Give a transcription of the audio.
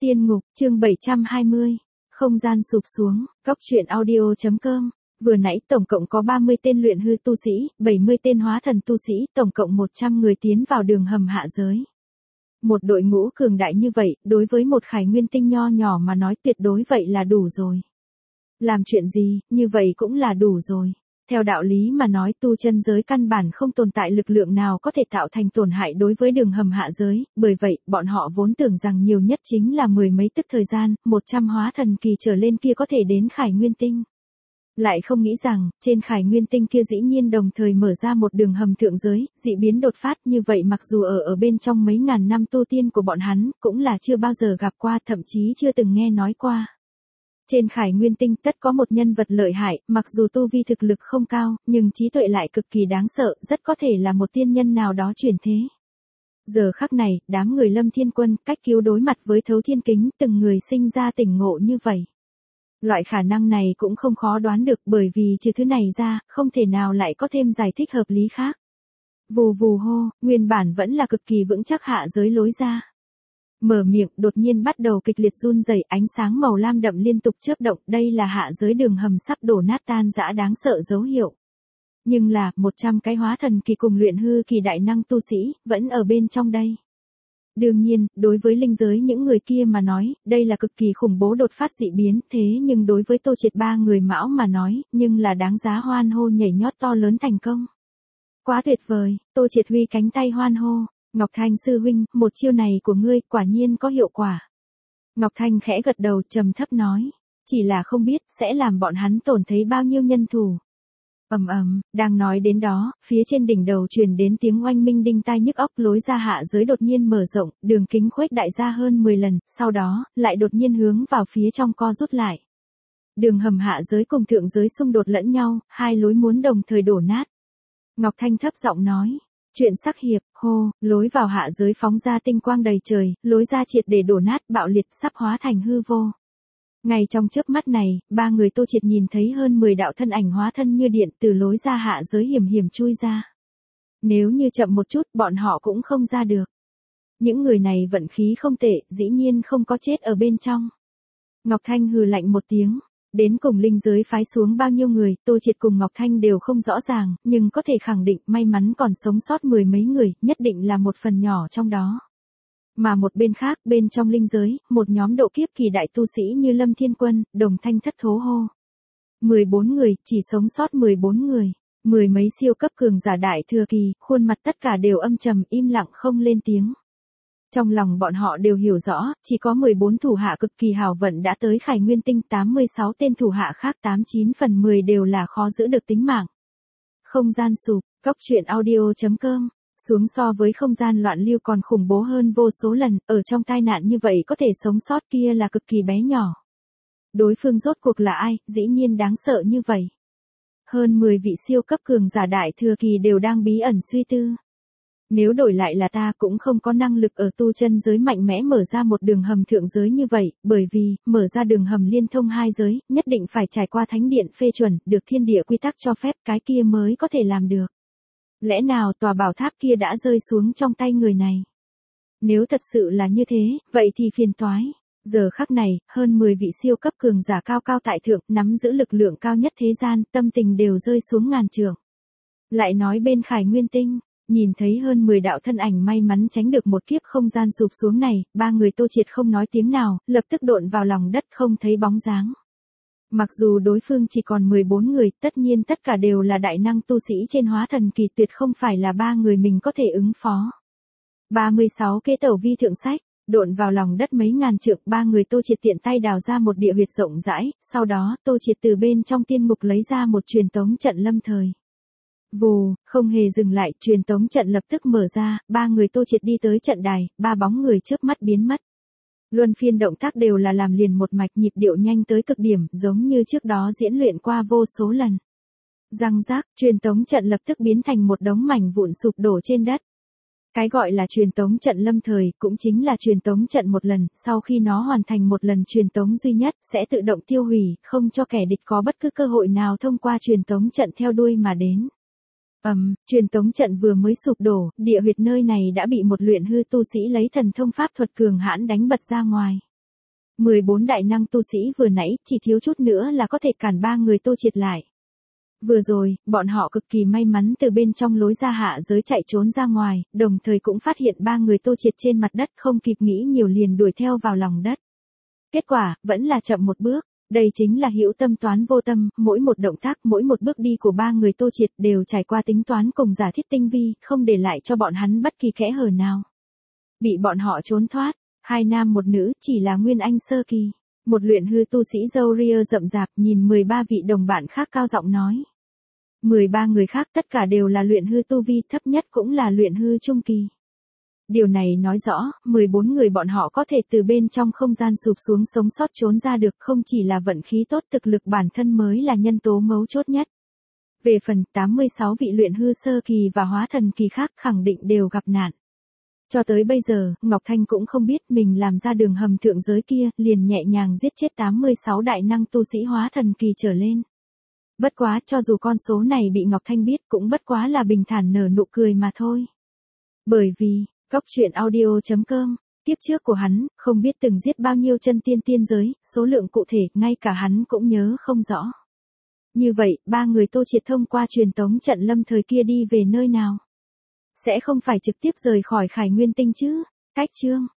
Tiên ngục, chương 720. Không gian sụp xuống, góc truyện audio.com. Vừa nãy tổng cộng có 30 tên luyện hư tu sĩ, 70 tên hóa thần tu sĩ, tổng cộng 100 người tiến vào đường hầm hạ giới. Một đội ngũ cường đại như vậy, đối với một khải nguyên tinh nho nhỏ mà nói tuyệt đối vậy là đủ rồi. Làm chuyện gì, như vậy cũng là đủ rồi. Theo đạo lý mà nói tu chân giới căn bản không tồn tại lực lượng nào có thể tạo thành tổn hại đối với đường hầm hạ giới, bởi vậy, bọn họ vốn tưởng rằng nhiều nhất chính là mười mấy tức thời gian, 100 hóa thần kỳ trở lên kia có thể đến khải nguyên tinh. Lại không nghĩ rằng, trên khải nguyên tinh kia dĩ nhiên đồng thời mở ra một đường hầm thượng giới, dị biến đột phát như vậy mặc dù ở bên trong mấy ngàn năm tu tiên của bọn hắn, cũng là chưa bao giờ gặp qua thậm chí chưa từng nghe nói qua. Trên khải nguyên tinh tất có một nhân vật lợi hại, mặc dù tu vi thực lực không cao, nhưng trí tuệ lại cực kỳ đáng sợ, rất có thể là một tiên nhân nào đó chuyển thế. Giờ khắc này, đám người Lâm Thiên Quân, cách cứu đối mặt với Thấu Thiên Kính, từng người sinh ra tỉnh ngộ như vậy. Loại khả năng này cũng không khó đoán được bởi vì trừ thứ này ra, không thể nào lại có thêm giải thích hợp lý khác. Vù vù hô, nguyên bản vẫn là cực kỳ vững chắc hạ giới lối ra. Mở miệng, đột nhiên bắt đầu kịch liệt run rẩy, ánh sáng màu lam đậm liên tục chớp động, đây là hạ giới đường hầm sắp đổ nát tan rã đáng sợ dấu hiệu. Nhưng là, 100 cái hóa thần kỳ cùng luyện hư kỳ đại năng tu sĩ, vẫn ở bên trong đây. Đương nhiên, đối với linh giới những người kia mà nói, đây là cực kỳ khủng bố đột phát dị biến, thế nhưng đối với Tô Triệt ba người Mão mà nói, nhưng là đáng giá hoan hô nhảy nhót to lớn thành công. Quá tuyệt vời, Tô Triệt huy cánh tay hoan hô. Ngọc Thanh sư huynh, một chiêu này của ngươi quả nhiên có hiệu quả. Ngọc Thanh khẽ gật đầu trầm thấp nói, chỉ là không biết sẽ làm bọn hắn tổn thấy bao nhiêu nhân thủ. Đang nói đến đó, phía trên đỉnh đầu truyền đến tiếng oanh minh đinh tai nhức óc, lối ra hạ giới đột nhiên mở rộng, đường kính khuếch đại ra hơn 10 lần, sau đó, lại đột nhiên hướng vào phía trong co rút lại. Đường hầm hạ giới cùng thượng giới xung đột lẫn nhau, hai lối muốn đồng thời đổ nát. Ngọc Thanh thấp giọng nói. Chuyện sắc hiệp, hô, lối vào hạ giới phóng ra tinh quang đầy trời, lối ra triệt để đổ nát bạo liệt sắp hóa thành hư vô. Ngay trong chớp mắt này, ba người Tô Triệt nhìn thấy hơn 10 đạo thân ảnh hóa thân như điện từ lối ra hạ giới hiểm hiểm chui ra. Nếu như chậm một chút, bọn họ cũng không ra được. Những người này vận khí không tệ, dĩ nhiên không có chết ở bên trong. Ngọc Thanh hừ lạnh một tiếng. Đến cùng linh giới phái xuống bao nhiêu người, Tô Triệt cùng Ngọc Thanh đều không rõ ràng, nhưng có thể khẳng định may mắn còn sống sót mười mấy người, nhất định là một phần nhỏ trong đó. Mà một bên khác, bên trong linh giới, một nhóm độ kiếp kỳ đại tu sĩ như Lâm Thiên Quân, Đồng Thanh thất thố hô. 14 người, chỉ sống sót 14 người. Mười mấy siêu cấp cường giả đại thừa kỳ, khuôn mặt tất cả đều âm trầm im lặng không lên tiếng. Trong lòng bọn họ đều hiểu rõ, chỉ có 14 thủ hạ cực kỳ hào vận đã tới khải nguyên tinh, 86 tên thủ hạ khác 89 phần 10 đều là khó giữ được tính mạng. Không gian sụp, góc truyện audio.com, xuống so với không gian loạn lưu còn khủng bố hơn vô số lần, ở trong tai nạn như vậy có thể sống sót kia là cực kỳ bé nhỏ. Đối phương rốt cuộc là ai, dĩ nhiên đáng sợ như vậy. Hơn 10 vị siêu cấp cường giả đại thừa kỳ đều đang bí ẩn suy tư. Nếu đổi lại là ta cũng không có năng lực ở tu chân giới mạnh mẽ mở ra một đường hầm thượng giới như vậy, bởi vì, mở ra đường hầm liên thông hai giới, nhất định phải trải qua thánh điện phê chuẩn, được thiên địa quy tắc cho phép cái kia mới có thể làm được. Lẽ nào tòa bảo tháp kia đã rơi xuống trong tay người này? Nếu thật sự là như thế, vậy thì phiền toái. Giờ khắc này, hơn 10 vị siêu cấp cường giả cao cao tại thượng, nắm giữ lực lượng cao nhất thế gian, tâm tình đều rơi xuống ngàn trượng. Lại nói bên khải nguyên tinh. Nhìn thấy hơn 10 đạo thân ảnh may mắn tránh được một kiếp không gian sụp xuống này, ba người Tô Triệt không nói tiếng nào, lập tức độn vào lòng đất không thấy bóng dáng. Mặc dù đối phương chỉ còn 14 người, tất nhiên tất cả đều là đại năng tu sĩ trên hóa thần kỳ, tuyệt không phải là ba người mình có thể ứng phó. 36 kế tẩu vi thượng sách, độn vào lòng đất mấy ngàn trượng, ba người Tô Triệt tiện tay đào ra một địa huyệt rộng rãi, sau đó Tô Triệt từ bên trong tiên mục lấy ra một truyền tống trận lâm thời. Vù, không hề dừng lại, truyền tống trận lập tức mở ra, ba người Tô Triệt đi tới trận đài, ba bóng người chớp mắt biến mất. Luân phiên động tác đều là làm liền một mạch, nhịp điệu nhanh tới cực điểm, giống như trước đó diễn luyện qua vô số lần. Răng rác, truyền tống trận lập tức biến thành một đống mảnh vụn sụp đổ trên đất. Cái gọi là truyền tống trận lâm thời, cũng chính là truyền tống trận một lần, sau khi nó hoàn thành một lần truyền tống duy nhất, sẽ tự động tiêu hủy, không cho kẻ địch có bất cứ cơ hội nào thông qua truyền tống trận theo đuôi mà đến. Truyền tống trận vừa mới sụp đổ, địa huyệt nơi này đã bị một luyện hư tu sĩ lấy thần thông pháp thuật cường hãn đánh bật ra ngoài. 14 đại năng tu sĩ vừa nãy chỉ thiếu chút nữa là có thể cản 3 người Tô Triệt lại. Vừa rồi, bọn họ cực kỳ may mắn từ bên trong lối ra hạ giới chạy trốn ra ngoài, đồng thời cũng phát hiện 3 người Tô Triệt trên mặt đất, không kịp nghĩ nhiều liền đuổi theo vào lòng đất. Kết quả, vẫn là chậm một bước. Đây chính là hữu tâm toán vô tâm, mỗi một động tác, mỗi một bước đi của 3 người Tô Triệt đều trải qua tính toán cùng giả thiết tinh vi, không để lại cho bọn hắn bất kỳ kẽ hở nào. Bị bọn họ trốn thoát, 2 nam một nữ chỉ là Nguyên Anh sơ kỳ. Một luyện hư tu sĩ râu ria rậm rạp nhìn 13 vị đồng bạn khác cao giọng nói. 13 người khác tất cả đều là luyện hư tu vi, thấp nhất cũng là luyện hư trung kỳ. Điều này nói rõ, 14 người bọn họ có thể từ bên trong không gian sụp xuống sống sót trốn ra được, không chỉ là vận khí tốt, thực lực bản thân mới là nhân tố mấu chốt nhất. Về phần 86 vị luyện hư sơ kỳ và hóa thần kỳ khác khẳng định đều gặp nạn. Cho tới bây giờ, Ngọc Thanh cũng không biết mình làm ra đường hầm thượng giới kia, liền nhẹ nhàng giết chết 86 đại năng tu sĩ hóa thần kỳ trở lên. Bất quá, cho dù con số này bị Ngọc Thanh biết cũng bất quá là bình thản nở nụ cười mà thôi. Bởi vì, Góc truyện audio.com, tiếp trước của hắn, không biết từng giết bao nhiêu chân tiên tiên giới, số lượng cụ thể, ngay cả hắn cũng nhớ không rõ. Như vậy, 3 người Tô Triệt thông qua truyền tống trận lâm thời kia đi về nơi nào? Sẽ không phải trực tiếp rời khỏi Khải Nguyên Tinh chứ? Cách chương